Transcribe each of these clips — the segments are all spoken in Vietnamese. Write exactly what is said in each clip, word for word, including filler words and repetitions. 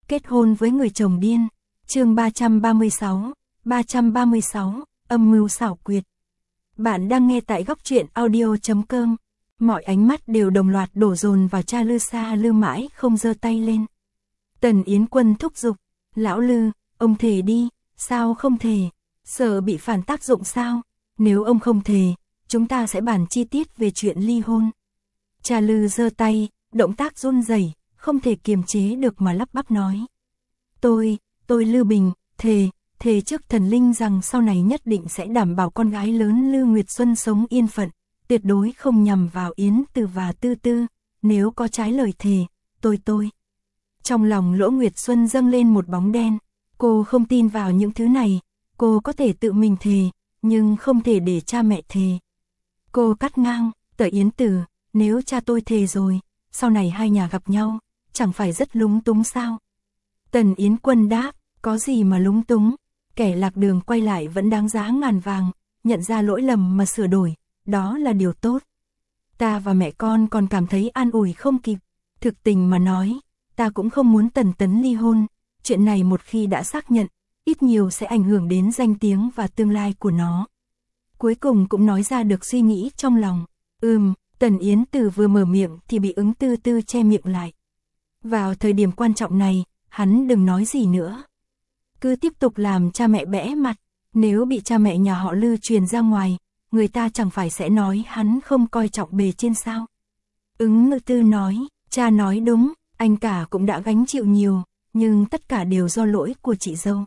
Kết hôn với người chồng điên. Chương ba trăm ba mươi sáu, ba trăm ba mươi sáu, âm mưu xảo quyệt. Bạn đang nghe tại góc truyện audio chấm com. Mọi ánh mắt đều đồng loạt đổ dồn vào cha Lư. Xa Lư mãi không giơ tay lên. Tần Yến Quân thúc giục, "Lão Lư, ông thề đi." "Sao không thề? Sợ bị phản tác dụng sao? Nếu ông không thề, chúng ta sẽ bàn chi tiết về chuyện ly hôn." Cha Lư giơ tay, động tác run rẩy, không thể kiềm chế được mà lắp bắp nói. Tôi, tôi Lư Bình, thề, thề trước thần linh rằng sau này nhất định sẽ đảm bảo con gái lớn Lư Nguyệt Xuân sống yên phận, tuyệt đối không nhằm vào Yến Từ và Tư Tư, nếu có trái lời thề, tôi tôi. Trong lòng Lỗ Nguyệt Xuân dâng lên một bóng đen, cô không tin vào những thứ này, cô có thể tự mình thề, nhưng không thể để cha mẹ thề. Cô cắt ngang, Tờ Yến Từ, nếu cha tôi thề rồi, sau này hai nhà gặp nhau, chẳng phải rất lúng túng sao? Tần Yến Quân đáp, có gì mà lúng túng, kẻ lạc đường quay lại vẫn đáng giá ngàn vàng, nhận ra lỗi lầm mà sửa đổi, đó là điều tốt. Ta và mẹ con còn cảm thấy an ủi không kịp, thực tình mà nói, ta cũng không muốn Tần Tấn ly hôn, chuyện này một khi đã xác nhận, ít nhiều sẽ ảnh hưởng đến danh tiếng và tương lai của nó. Cuối cùng cũng nói ra được suy nghĩ trong lòng, ừm, Tần Yến Từ vừa mở miệng thì bị Ứng Tư Tư che miệng lại. Vào thời điểm quan trọng này, hắn đừng nói gì nữa. Cứ tiếp tục làm cha mẹ bẽ mặt, nếu bị cha mẹ nhà họ Lư truyền ra ngoài, người ta chẳng phải sẽ nói hắn không coi trọng bề trên sao. Ứng Ngư Tư nói, cha nói đúng, anh cả cũng đã gánh chịu nhiều, nhưng tất cả đều do lỗi của chị dâu.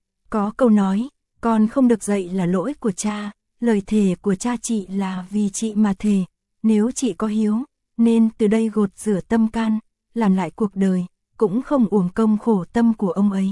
Có câu nói, con không được dạy là lỗi của cha, lời thề của cha chị là vì chị mà thề, nếu chị có hiếu, nên từ đây gột rửa tâm can, làm lại cuộc đời, cũng không uổng công khổ tâm của ông ấy.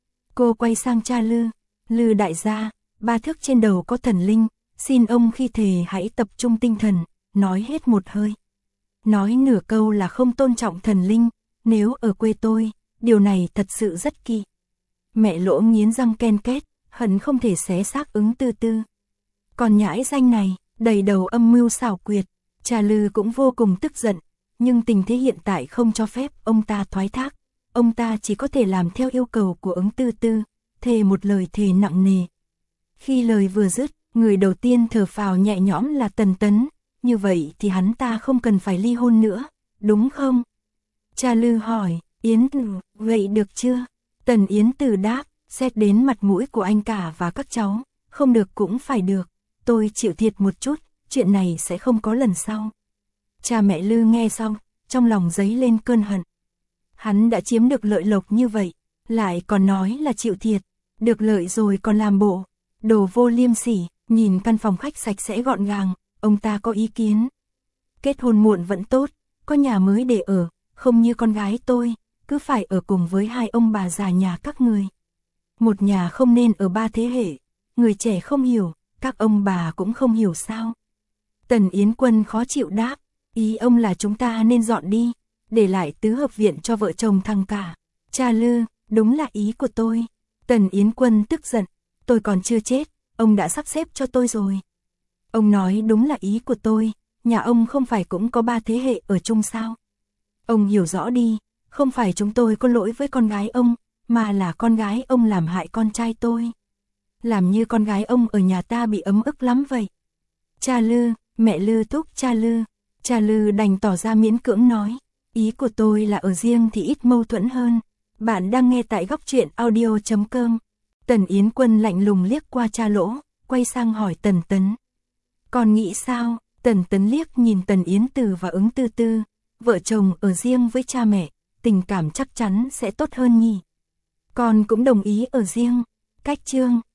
Cô quay sang cha Lư, Lư đại gia, ba thước trên đầu có thần linh, xin ông khi thề hãy tập trung tinh thần, nói hết một hơi. Nói nửa câu là không tôn trọng thần linh, nếu ở quê tôi, điều này thật sự rất kỳ. Mẹ Lỗ nghiến răng ken két, hận không thể xé xác Ứng Tư Tư. Còn nhãi danh này, đầy đầu âm mưu xảo quyệt, cha Lư cũng vô cùng tức giận, nhưng tình thế hiện tại không cho phép ông ta thoái thác. Ông ta chỉ có thể làm theo yêu cầu của Ứng Tư Tư, thề một lời thề nặng nề. Khi lời vừa dứt, người đầu tiên thở phào nhẹ nhõm là Tần Tấn, như vậy thì hắn ta không cần phải ly hôn nữa, đúng không? Cha Lư hỏi, Yến Từ, vậy được chưa? Tần Yến Từ đáp, xét đến mặt mũi của anh cả và các cháu, không được cũng phải được, tôi chịu thiệt một chút, chuyện này sẽ không có lần sau. Cha mẹ Lư nghe xong, trong lòng dấy lên cơn hận. Hắn đã chiếm được lợi lộc như vậy, lại còn nói là chịu thiệt, được lợi rồi còn làm bộ, đồ vô liêm sỉ. Nhìn căn phòng khách sạch sẽ gọn gàng, ông ta có ý kiến. Kết hôn muộn vẫn tốt, có nhà mới để ở, không như con gái tôi, cứ phải ở cùng với hai ông bà già nhà các người. Một nhà không nên ở ba thế hệ, người trẻ không hiểu, các ông bà cũng không hiểu sao. Tần Yến Quân khó chịu đáp, ý ông là chúng ta nên dọn đi, để lại tứ hợp viện cho vợ chồng thằng cả. Cha Lư, đúng là ý của tôi. Tần Yến Quân tức giận, tôi còn chưa chết, ông đã sắp xếp cho tôi rồi. Ông nói đúng là ý của tôi, nhà ông không phải cũng có ba thế hệ ở chung sao? Ông hiểu rõ đi, không phải chúng tôi có lỗi với con gái ông, mà là con gái ông làm hại con trai tôi. Làm như con gái ông ở nhà ta bị ấm ức lắm vậy. Cha Lư, mẹ Lư thúc cha Lư, cha Lư đành tỏ ra miễn cưỡng nói, ý của tôi là ở riêng thì ít mâu thuẫn hơn. Bạn đang nghe tại góc truyện audio chấm com. Tần Yến Quân lạnh lùng liếc qua cha Lỗ, quay sang hỏi Tần Tấn. Còn nghĩ sao? Tần Tấn liếc nhìn Tần Yến Từ và Ứng Tư Tư, vợ chồng ở riêng với cha mẹ, tình cảm chắc chắn sẽ tốt hơn nhỉ. Con cũng đồng ý ở riêng. Cách Trương,